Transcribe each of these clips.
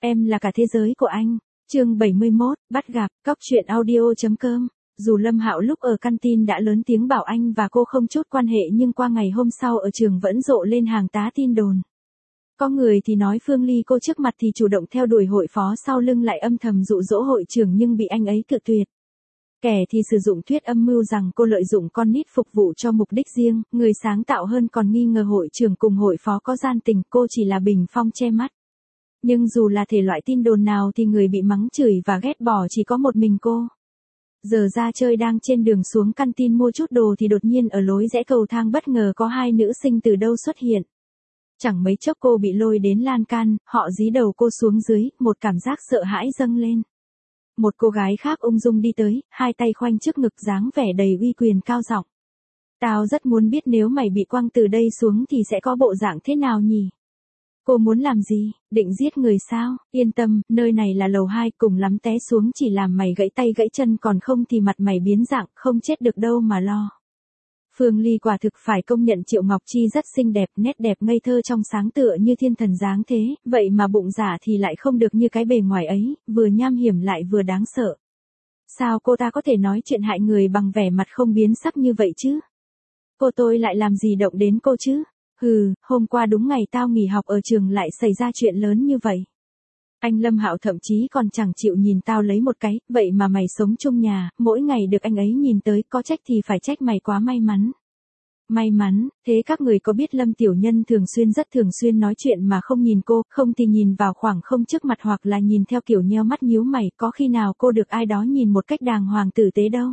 Em là cả thế giới của anh. Chương 71, bắt gặp, cóc truyện audio.com. Dù Lâm Hạo lúc ở canteen đã lớn tiếng bảo anh và cô không chút quan hệ nhưng qua ngày hôm sau ở trường vẫn rộ lên hàng tá tin đồn. Có người thì nói Phương Ly cô trước mặt thì chủ động theo đuổi hội phó, sau lưng lại âm thầm dụ dỗ hội trưởng nhưng bị anh ấy cự tuyệt. Kẻ thì sử dụng thuyết âm mưu rằng cô lợi dụng con nít phục vụ cho mục đích riêng, người sáng tạo hơn còn nghi ngờ hội trưởng cùng hội phó có gian tình, cô chỉ là bình phong che mắt. Nhưng dù là thể loại tin đồn nào thì người bị mắng chửi và ghét bỏ chỉ có một mình cô. Giờ ra chơi đang trên đường xuống canteen mua chút đồ thì đột nhiên ở lối rẽ cầu thang bất ngờ có hai nữ sinh từ đâu xuất hiện. Chẳng mấy chốc cô bị lôi đến lan can, họ dí đầu cô xuống dưới, một cảm giác sợ hãi dâng lên. Một cô gái khác ung dung đi tới, hai tay khoanh trước ngực dáng vẻ đầy uy quyền cao giọng. Tao rất muốn biết nếu mày bị quăng từ đây xuống thì sẽ có bộ dạng thế nào nhỉ? Cô muốn làm gì, định giết người sao? Yên tâm, nơi này là lầu 2, cùng lắm té xuống chỉ làm mày gãy tay gãy chân, còn không thì mặt mày biến dạng, không chết được đâu mà lo. Phương Ly quả thực phải công nhận Triệu Ngọc Chi rất xinh đẹp, nét đẹp ngây thơ trong sáng tựa như thiên thần dáng thế, vậy mà bụng giả thì lại không được như cái bề ngoài ấy, vừa nham hiểm lại vừa đáng sợ. Sao cô ta có thể nói chuyện hại người bằng vẻ mặt không biến sắc như vậy chứ? Cô tôi lại làm gì động đến cô chứ? Hừ, hôm qua đúng ngày tao nghỉ học ở trường lại xảy ra chuyện lớn như vậy. Anh Lâm Hạo thậm chí còn chẳng chịu nhìn tao lấy một cái, vậy mà mày sống chung nhà, mỗi ngày được anh ấy nhìn tới, có trách thì phải trách mày quá may mắn. May mắn, thế các người có biết Lâm Tiểu Nhân rất thường xuyên nói chuyện mà không nhìn cô, không thì nhìn vào khoảng không trước mặt hoặc là nhìn theo kiểu nheo mắt nhíu mày, có khi nào cô được ai đó nhìn một cách đàng hoàng tử tế đâu.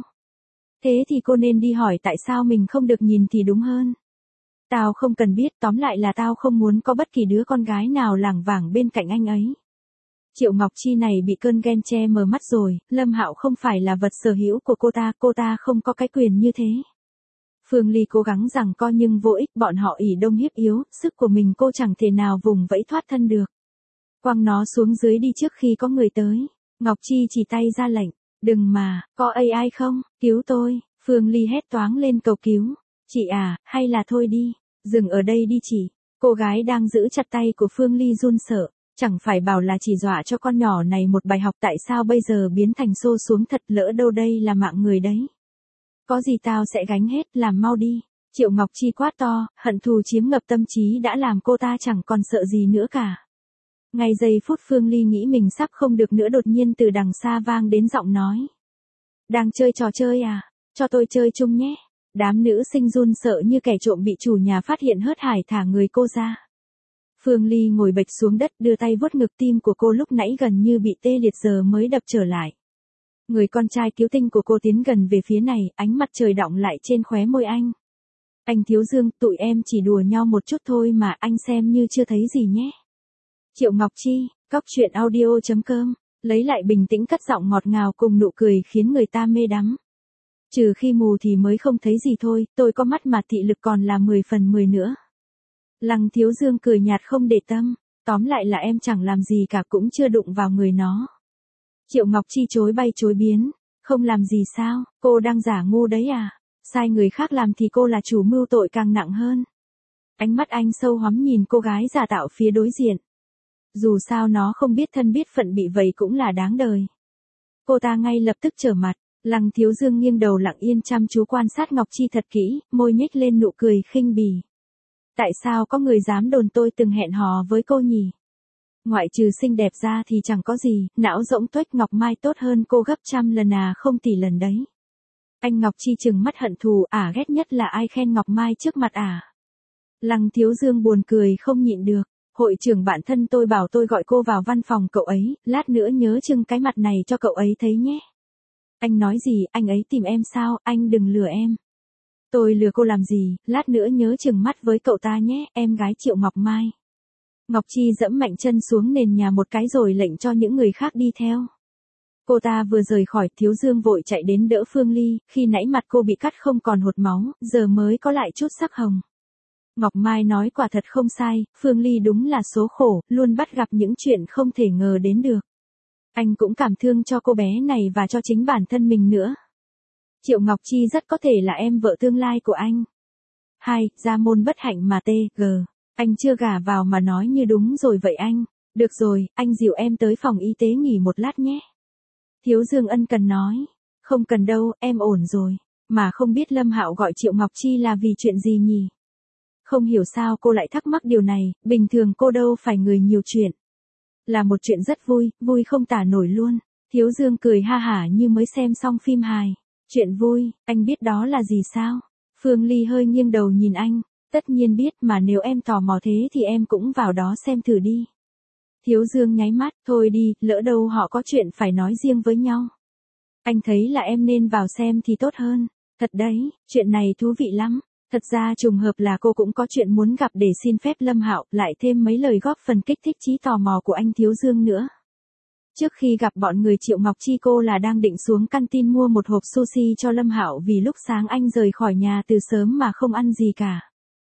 Thế thì cô nên đi hỏi tại sao mình không được nhìn thì đúng hơn. Tao không cần biết, tóm lại là tao không muốn có bất kỳ đứa con gái nào lảng vảng bên cạnh anh ấy. Triệu Ngọc Chi này bị cơn ghen che mờ mắt rồi, Lâm Hạo không phải là vật sở hữu của cô ta không có cái quyền như thế. Phương Ly cố gắng giằng co nhưng vô ích, bọn họ ỷ đông hiếp yếu, sức của mình cô chẳng thể nào vùng vẫy thoát thân được. Quăng nó xuống dưới đi trước khi có người tới. Ngọc Chi chỉ tay ra lệnh, đừng mà, có AI không, cứu tôi. Phương Ly hét toáng lên cầu cứu. Chị à, hay là thôi đi, dừng ở đây đi chị. Cô gái đang giữ chặt tay của Phương Ly run sợ. Chẳng phải bảo là chỉ dọa cho con nhỏ này một bài học, tại sao bây giờ biến thành xô xuống thật, lỡ đâu đây là mạng người đấy. Có gì tao sẽ gánh hết, làm mau đi. Triệu Ngọc Chi quát to, hận thù chiếm ngập tâm trí đã làm cô ta chẳng còn sợ gì nữa cả. Ngay giây phút Phương Ly nghĩ mình sắp không được nữa, đột nhiên từ đằng xa vang đến giọng nói. Đang chơi trò chơi à? Cho tôi chơi chung nhé. Đám nữ sinh run sợ như kẻ trộm bị chủ nhà phát hiện hớt hải thả người cô ra. Phương Ly ngồi bệt xuống đất, đưa tay vuốt ngực, tim của cô lúc nãy gần như bị tê liệt giờ mới đập trở lại. Người con trai cứu tinh của cô tiến gần về phía này, ánh mặt trời đọng lại trên khóe môi anh. Anh Thiếu Dương, tụi em chỉ đùa nhau một chút thôi mà, anh xem như chưa thấy gì nhé. Triệu Ngọc Chi, cóc truyện audio.com, lấy lại bình tĩnh cất giọng ngọt ngào cùng nụ cười khiến người ta mê đắm. Trừ khi mù thì mới không thấy gì thôi, tôi có mắt mà thị lực còn là 10 phần 10 nữa. Lăng Thiếu Dương cười nhạt không để tâm, tóm lại là em chẳng làm gì cả, cũng chưa đụng vào người nó. Triệu Ngọc Chi chối bay chối biến, không làm gì sao, cô đang giả ngu đấy à, sai người khác làm thì cô là chủ mưu tội càng nặng hơn. Ánh mắt anh sâu hoắm nhìn cô gái giả tạo phía đối diện. Dù sao nó không biết thân biết phận, bị vậy cũng là đáng đời. Cô ta ngay lập tức trở mặt, Lăng Thiếu Dương nghiêng đầu lặng yên chăm chú quan sát Ngọc Chi thật kỹ, môi nhếch lên nụ cười khinh bỉ. Tại sao có người dám đồn tôi từng hẹn hò với cô nhỉ? Ngoại trừ xinh đẹp ra thì chẳng có gì, não rỗng tuếch, Ngọc Mai tốt hơn cô gấp trăm lần à, không tỷ lần đấy. Anh Ngọc Chi trừng mắt hận thù, ghét nhất là ai khen Ngọc Mai trước mặt Lăng Thiếu Dương buồn cười không nhịn được. Hội trưởng bạn thân tôi bảo tôi gọi cô vào văn phòng cậu ấy, lát nữa nhớ trưng cái mặt này cho cậu ấy thấy nhé. Anh nói gì, anh ấy tìm em sao, anh đừng lừa em. Tôi lừa cô làm gì, lát nữa nhớ chừng mắt với cậu ta nhé, em gái Triệu Ngọc Mai. Ngọc Chi dẫm mạnh chân xuống nền nhà một cái rồi lệnh cho những người khác đi theo. Cô ta vừa rời khỏi, Thiếu Dương vội chạy đến đỡ Phương Ly, khi nãy mặt cô bị cắt không còn hột máu, giờ mới có lại chút sắc hồng. Ngọc Mai nói quả thật không sai, Phương Ly đúng là số khổ, luôn bắt gặp những chuyện không thể ngờ đến được. Anh cũng cảm thương cho cô bé này và cho chính bản thân mình nữa. Triệu Ngọc Chi rất có thể là em vợ tương lai của anh. 2. Gia môn bất hạnh mà T.G. Anh chưa gả vào mà nói như đúng rồi vậy anh. Được rồi, anh dìu em tới phòng y tế nghỉ một lát nhé. Thiếu Dương ân cần nói. Không cần đâu, em ổn rồi. Mà không biết Lâm Hạo gọi Triệu Ngọc Chi là vì chuyện gì nhỉ? Không hiểu sao cô lại thắc mắc điều này, bình thường cô đâu phải người nhiều chuyện. Là một chuyện rất vui, vui không tả nổi luôn. Thiếu Dương cười ha hả như mới xem xong phim hài. Chuyện vui, anh biết đó là gì sao? Phương Ly hơi nghiêng đầu nhìn anh. Tất nhiên biết, mà nếu em tò mò thế thì em cũng vào đó xem thử đi. Thiếu Dương nháy mắt, thôi đi, lỡ đâu họ có chuyện phải nói riêng với nhau. Anh thấy là em nên vào xem thì tốt hơn. Thật đấy, chuyện này thú vị lắm. Thật ra trùng hợp là cô cũng có chuyện muốn gặp để xin phép Lâm Hạo, lại thêm mấy lời góp phần kích thích trí tò mò của anh Thiếu Dương nữa. Trước khi gặp bọn người Triệu Ngọc Chi cô là đang định xuống canteen mua một hộp sushi cho Lâm Hạo vì lúc sáng anh rời khỏi nhà từ sớm mà không ăn gì cả.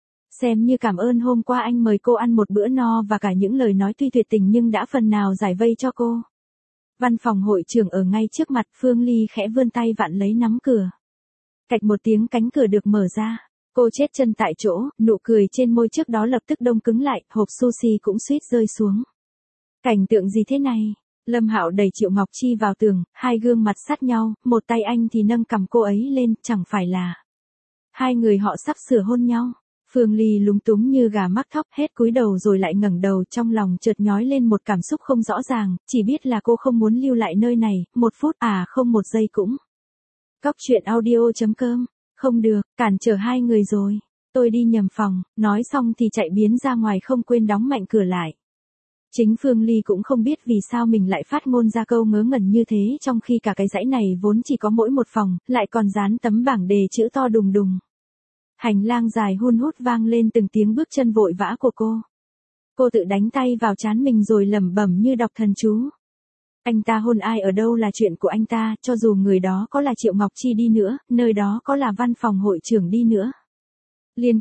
Xem như cảm ơn hôm qua anh mời cô ăn một bữa no và cả những lời nói tuy tuyệt tình nhưng đã phần nào giải vây cho cô. Văn phòng hội trưởng ở ngay trước mặt, Phương Ly khẽ vươn tay vặn lấy nắm cửa. Cạch một tiếng cánh cửa được mở ra. Cô chết chân tại chỗ, nụ cười trên môi trước đó lập tức đông cứng lại, hộp sushi cũng suýt rơi xuống. Cảnh tượng gì thế này? Lâm Hạo đẩy Triệu Ngọc Chi vào tường, hai gương mặt sát nhau, một tay anh thì nâng cằm cô ấy lên, chẳng phải là hai người họ sắp sửa hôn nhau. Phương Ly lúng túng như gà mắc thóc, hết cúi đầu rồi lại ngẩng đầu, trong lòng chợt nhói lên một cảm xúc không rõ ràng, chỉ biết là cô không muốn lưu lại nơi này, 1 phút không 1 giây cũng. Cóc truyện audio.com, không được, cản trở hai người rồi. Tôi đi nhầm phòng, nói xong thì chạy biến ra ngoài không quên đóng mạnh cửa lại. Chính Phương Ly cũng không biết vì sao mình lại phát ngôn ra câu ngớ ngẩn như thế trong khi cả cái dãy này vốn chỉ có mỗi một phòng, lại còn dán tấm bảng đề chữ to đùng đùng. Hành lang dài hun hút vang lên từng tiếng bước chân vội vã của cô. Cô tự đánh tay vào trán mình rồi lẩm bẩm như đọc thần chú. Anh ta hôn ai ở đâu là chuyện của anh ta, cho dù người đó có là Triệu Ngọc Chi đi nữa, nơi đó có là văn phòng hội trưởng đi nữa. Liên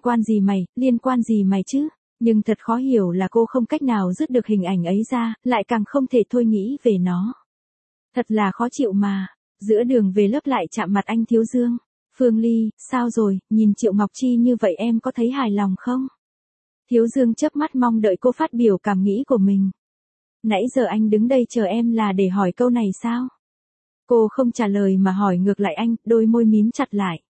quan gì mày chứ? Nhưng thật khó hiểu là cô không cách nào dứt được hình ảnh ấy ra, lại càng không thể thôi nghĩ về nó. Thật là khó chịu mà. Giữa đường về lớp lại chạm mặt anh Thiếu Dương. Phương Ly, sao rồi, nhìn Triệu Ngọc Chi như vậy em có thấy hài lòng không? Thiếu Dương chớp mắt mong đợi cô phát biểu cảm nghĩ của mình. Nãy giờ anh đứng đây chờ em là để hỏi câu này sao? Cô không trả lời mà hỏi ngược lại anh, đôi môi mím chặt lại.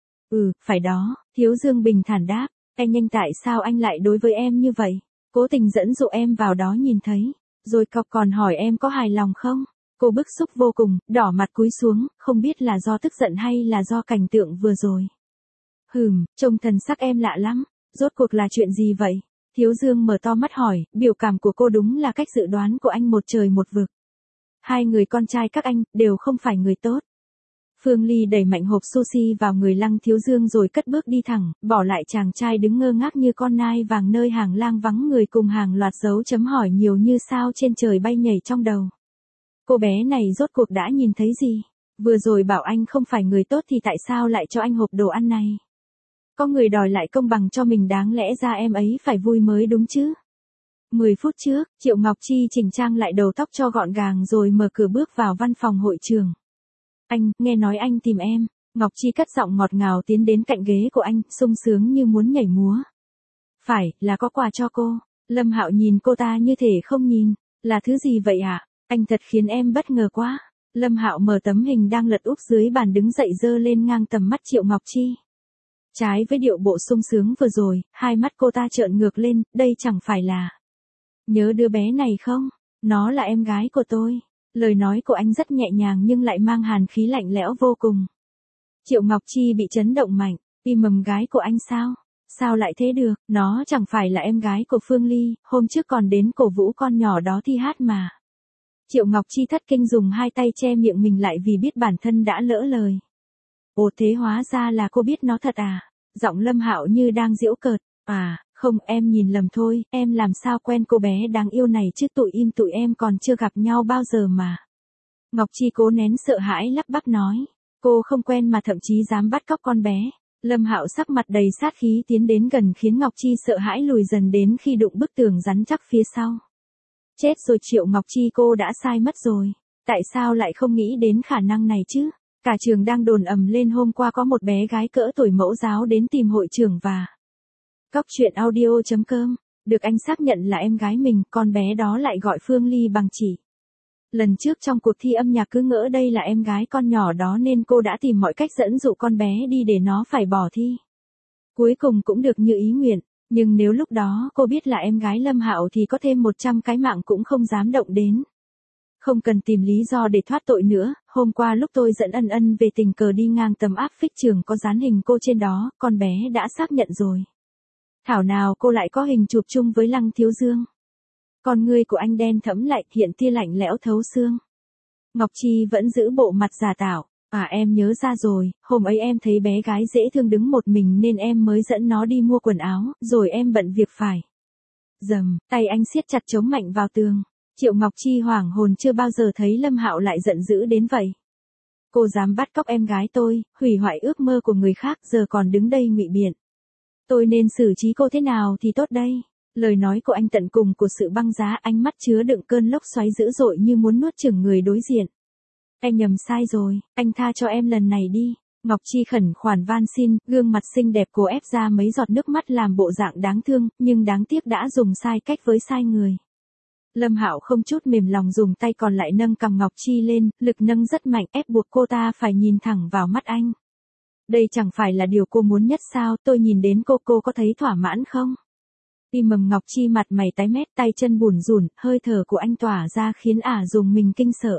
Phải đó, Thiếu Dương bình thản đáp. Anh tại sao anh lại đối với em như vậy? Cố tình dẫn dụ em vào đó nhìn thấy. Rồi cọc còn hỏi em có hài lòng không? Cô bức xúc vô cùng, đỏ mặt cúi xuống, không biết là do tức giận hay là do cảnh tượng vừa rồi. Trông thần sắc em lạ lắm. Rốt cuộc là chuyện gì vậy? Thiếu Dương mở to mắt hỏi, biểu cảm của cô đúng là cách dự đoán của anh một trời một vực. Hai người con trai các anh, đều không phải người tốt. Phương Ly đẩy mạnh hộp sushi vào người Lăng Thiếu Dương rồi cất bước đi thẳng, bỏ lại chàng trai đứng ngơ ngác như con nai vàng nơi hàng lang vắng người cùng hàng loạt dấu chấm hỏi nhiều như sao trên trời bay nhảy trong đầu. Cô bé này rốt cuộc đã nhìn thấy gì? Vừa rồi bảo anh không phải người tốt thì tại sao lại cho anh hộp đồ ăn này? Có người đòi lại công bằng cho mình, đáng lẽ ra em ấy phải vui mới đúng chứ? 10 phút trước, Triệu Ngọc Chi chỉnh trang lại đầu tóc cho gọn gàng rồi mở cửa bước vào văn phòng hội trường. Anh, nghe nói anh tìm em. Ngọc Chi cất giọng ngọt ngào tiến đến cạnh ghế của anh, sung sướng như muốn nhảy múa. Phải, là có quà cho cô. Lâm Hạo nhìn cô ta như thể không nhìn. Là thứ gì vậy ạ? Anh thật khiến em bất ngờ quá. Lâm Hạo mở tấm hình đang lật úp dưới bàn đứng dậy giơ lên ngang tầm mắt Triệu Ngọc Chi. Trái với điệu bộ sung sướng vừa rồi, hai mắt cô ta trợn ngược lên, đây chẳng phải là. Nhớ đứa bé này không? Nó là em gái của tôi. Lời nói của anh rất nhẹ nhàng nhưng lại mang hàn khí lạnh lẽo vô cùng. Triệu Ngọc Chi bị chấn động mạnh, mầm gái của anh sao? Sao lại thế được, nó chẳng phải là em gái của Phương Ly, hôm trước còn đến cổ vũ con nhỏ đó thi hát mà. Triệu Ngọc Chi thất kinh dùng hai tay che miệng mình lại vì biết bản thân đã lỡ lời. Ồ, thế hóa ra là cô biết nó thật à? Giọng Lâm Hạo như đang giễu cợt. Không, em nhìn lầm thôi, em làm sao quen cô bé đáng yêu này chứ, tụi em còn chưa gặp nhau bao giờ mà. Ngọc Chi cố nén sợ hãi lắp bắp nói. Cô không quen mà thậm chí dám bắt cóc con bé. Lâm Hạo sắc mặt đầy sát khí tiến đến gần khiến Ngọc Chi sợ hãi lùi dần đến khi đụng bức tường rắn chắc phía sau. Chết rồi, Triệu Ngọc Chi, cô đã sai mất rồi. Tại sao lại không nghĩ đến khả năng này chứ? Cả trường đang đồn ầm lên hôm qua có một bé gái cỡ tuổi mẫu giáo đến tìm hội trưởng và. Cóc truyện audio.com Được anh xác nhận là em gái mình, con bé đó lại gọi Phương Ly bằng chị. Lần trước trong cuộc thi âm nhạc cứ ngỡ đây là em gái con nhỏ đó nên cô đã tìm mọi cách dẫn dụ con bé đi để nó phải bỏ thi. Cuối cùng cũng được như ý nguyện, nhưng nếu lúc đó cô biết là em gái Lâm Hạo thì có thêm 100 cái mạng cũng không dám động đến. Không cần tìm lý do để thoát tội nữa, hôm qua lúc tôi dẫn Ân Ân về tình cờ đi ngang tấm áp phích trường có dán hình cô trên đó, con bé đã xác nhận rồi. Thảo nào cô lại có hình chụp chung với Lăng Thiếu Dương. Con ngươi của anh đen thẫm lại, hiện tia lạnh lẽo thấu xương. Ngọc Chi vẫn giữ bộ mặt giả tạo. À em nhớ ra rồi, hôm ấy em thấy bé gái dễ thương đứng một mình nên em mới dẫn nó đi mua quần áo, rồi em bận việc phải. Dầm, tay anh siết chặt chống mạnh vào tường. Triệu Ngọc Chi hoảng hồn, chưa bao giờ thấy Lâm Hạo lại giận dữ đến vậy. Cô dám bắt cóc em gái tôi, hủy hoại ước mơ của người khác, giờ còn đứng đây ngụy biện. Tôi nên xử trí cô thế nào thì tốt đây? Lời nói của anh tận cùng của sự băng giá, ánh mắt chứa đựng cơn lốc xoáy dữ dội như muốn nuốt chửng người đối diện. Em nhầm sai rồi, anh tha cho em lần này đi. Ngọc Chi khẩn khoản van xin, gương mặt xinh đẹp cô ép ra mấy giọt nước mắt làm bộ dạng đáng thương, nhưng đáng tiếc đã dùng sai cách với sai người. Lâm Hạo không chút mềm lòng dùng tay còn lại nâng cằm Ngọc Chi lên, lực nâng rất mạnh ép buộc cô ta phải nhìn thẳng vào mắt anh. Đây chẳng phải là điều cô muốn nhất sao, tôi nhìn đến cô có thấy thỏa mãn không? Tim mầm Ngọc Chi mặt mày tái mét, tay chân bủn rủn, hơi thở của anh tỏa ra khiến dùng mình kinh sợ.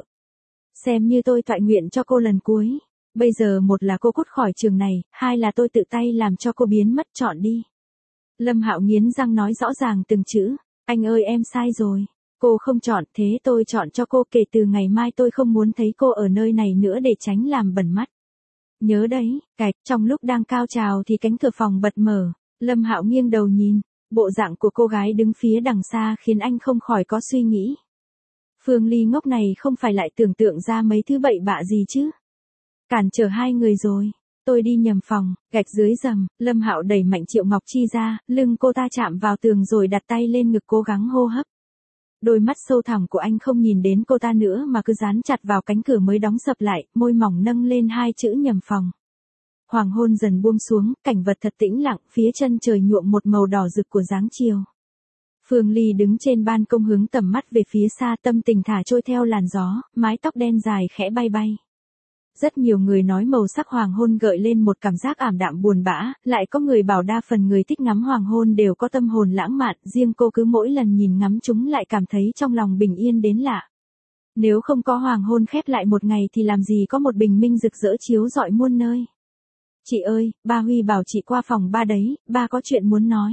Xem như tôi toại nguyện cho cô lần cuối. Bây giờ một là cô cút khỏi trường này, hai là tôi tự tay làm cho cô biến mất, chọn đi. Lâm Hạo nghiến răng nói rõ ràng từng chữ. Anh ơi em sai rồi. Cô không chọn, thế tôi chọn cho cô, kể từ ngày mai tôi không muốn thấy cô ở nơi này nữa để tránh làm bẩn mắt. Nhớ đấy, cạch, trong lúc đang cao trào thì cánh cửa phòng bật mở. Lâm Hạo nghiêng đầu nhìn, bộ dạng của cô gái đứng phía đằng xa khiến anh không khỏi có suy nghĩ. Phương Ly ngốc này không phải lại tưởng tượng ra mấy thứ bậy bạ gì chứ? Cản trở hai người rồi. Tôi đi nhầm phòng, gạch dưới rầm, Lâm Hạo đẩy mạnh Triệu Ngọc Chi ra, lưng cô ta chạm vào tường rồi đặt tay lên ngực cố gắng hô hấp. Đôi mắt sâu thẳm của anh không nhìn đến cô ta nữa mà cứ dán chặt vào cánh cửa mới đóng sập lại, môi mỏng nâng lên hai chữ nhầm phòng. Hoàng hôn dần buông xuống, cảnh vật thật tĩnh lặng, phía chân trời nhuộm một màu đỏ rực của dáng chiều. Phương Ly đứng trên ban công hướng tầm mắt về phía xa, tâm tình thả trôi theo làn gió, mái tóc đen dài khẽ bay bay. Rất nhiều người nói màu sắc hoàng hôn gợi lên một cảm giác ảm đạm buồn bã, lại có người bảo đa phần người thích ngắm hoàng hôn đều có tâm hồn lãng mạn, riêng cô cứ mỗi lần nhìn ngắm chúng lại cảm thấy trong lòng bình yên đến lạ. Nếu không có hoàng hôn khép lại một ngày thì làm gì có một bình minh rực rỡ chiếu rọi muôn nơi. Chị ơi, ba Huy bảo chị qua phòng ba đấy, ba có chuyện muốn nói.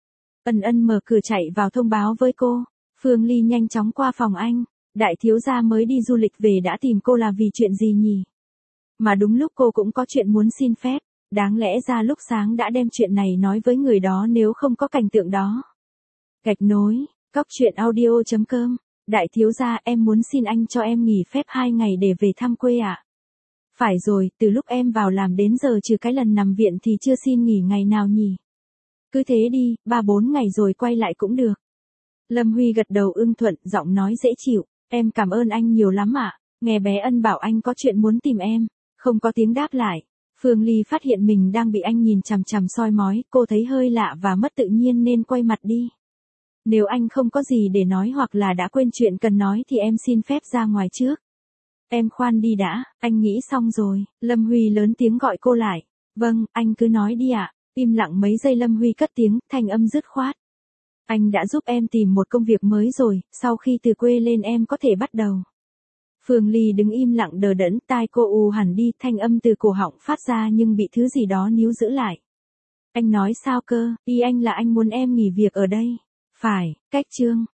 Ân Ân mở cửa chạy vào thông báo với cô. Phương Ly nhanh chóng qua phòng anh. Đại thiếu gia mới đi du lịch về đã tìm cô là vì chuyện gì nhỉ? Mà đúng lúc cô cũng có chuyện muốn xin phép. Đáng lẽ ra lúc sáng đã đem chuyện này nói với người đó nếu không có cảnh tượng đó. Gạch nối, coctruyện.audio.com. Đại thiếu gia, em muốn xin anh cho em nghỉ phép 2 ngày để về thăm quê ạ. Phải rồi, từ lúc em vào làm đến giờ trừ cái lần nằm viện thì chưa xin nghỉ ngày nào nhỉ? Cứ thế đi, 3-4 ngày rồi quay lại cũng được. Lâm Huy gật đầu ưng thuận, giọng nói dễ chịu. Em cảm ơn anh nhiều lắm ạ. Nghe bé Ân bảo anh có chuyện muốn tìm em. Không có tiếng đáp lại. Phương Ly phát hiện mình đang bị anh nhìn chằm chằm soi mói, cô thấy hơi lạ và mất tự nhiên nên quay mặt đi. Nếu anh không có gì để nói hoặc là đã quên chuyện cần nói thì em xin phép ra ngoài trước. Em khoan đi đã, anh nghĩ xong rồi. Lâm Huy lớn tiếng gọi cô lại. Vâng, anh cứ nói đi ạ. Im lặng mấy giây Lâm Huy cất tiếng, thanh âm dứt khoát. Anh đã giúp em tìm một công việc mới rồi, sau khi từ quê lên em có thể bắt đầu. Phương Ly đứng im lặng đờ đẫn, tai cô u hẳn đi, thanh âm từ cổ họng phát ra nhưng bị thứ gì đó níu giữ lại. Anh nói sao cơ, ý anh là anh muốn em nghỉ việc ở đây. Phải, cách chương.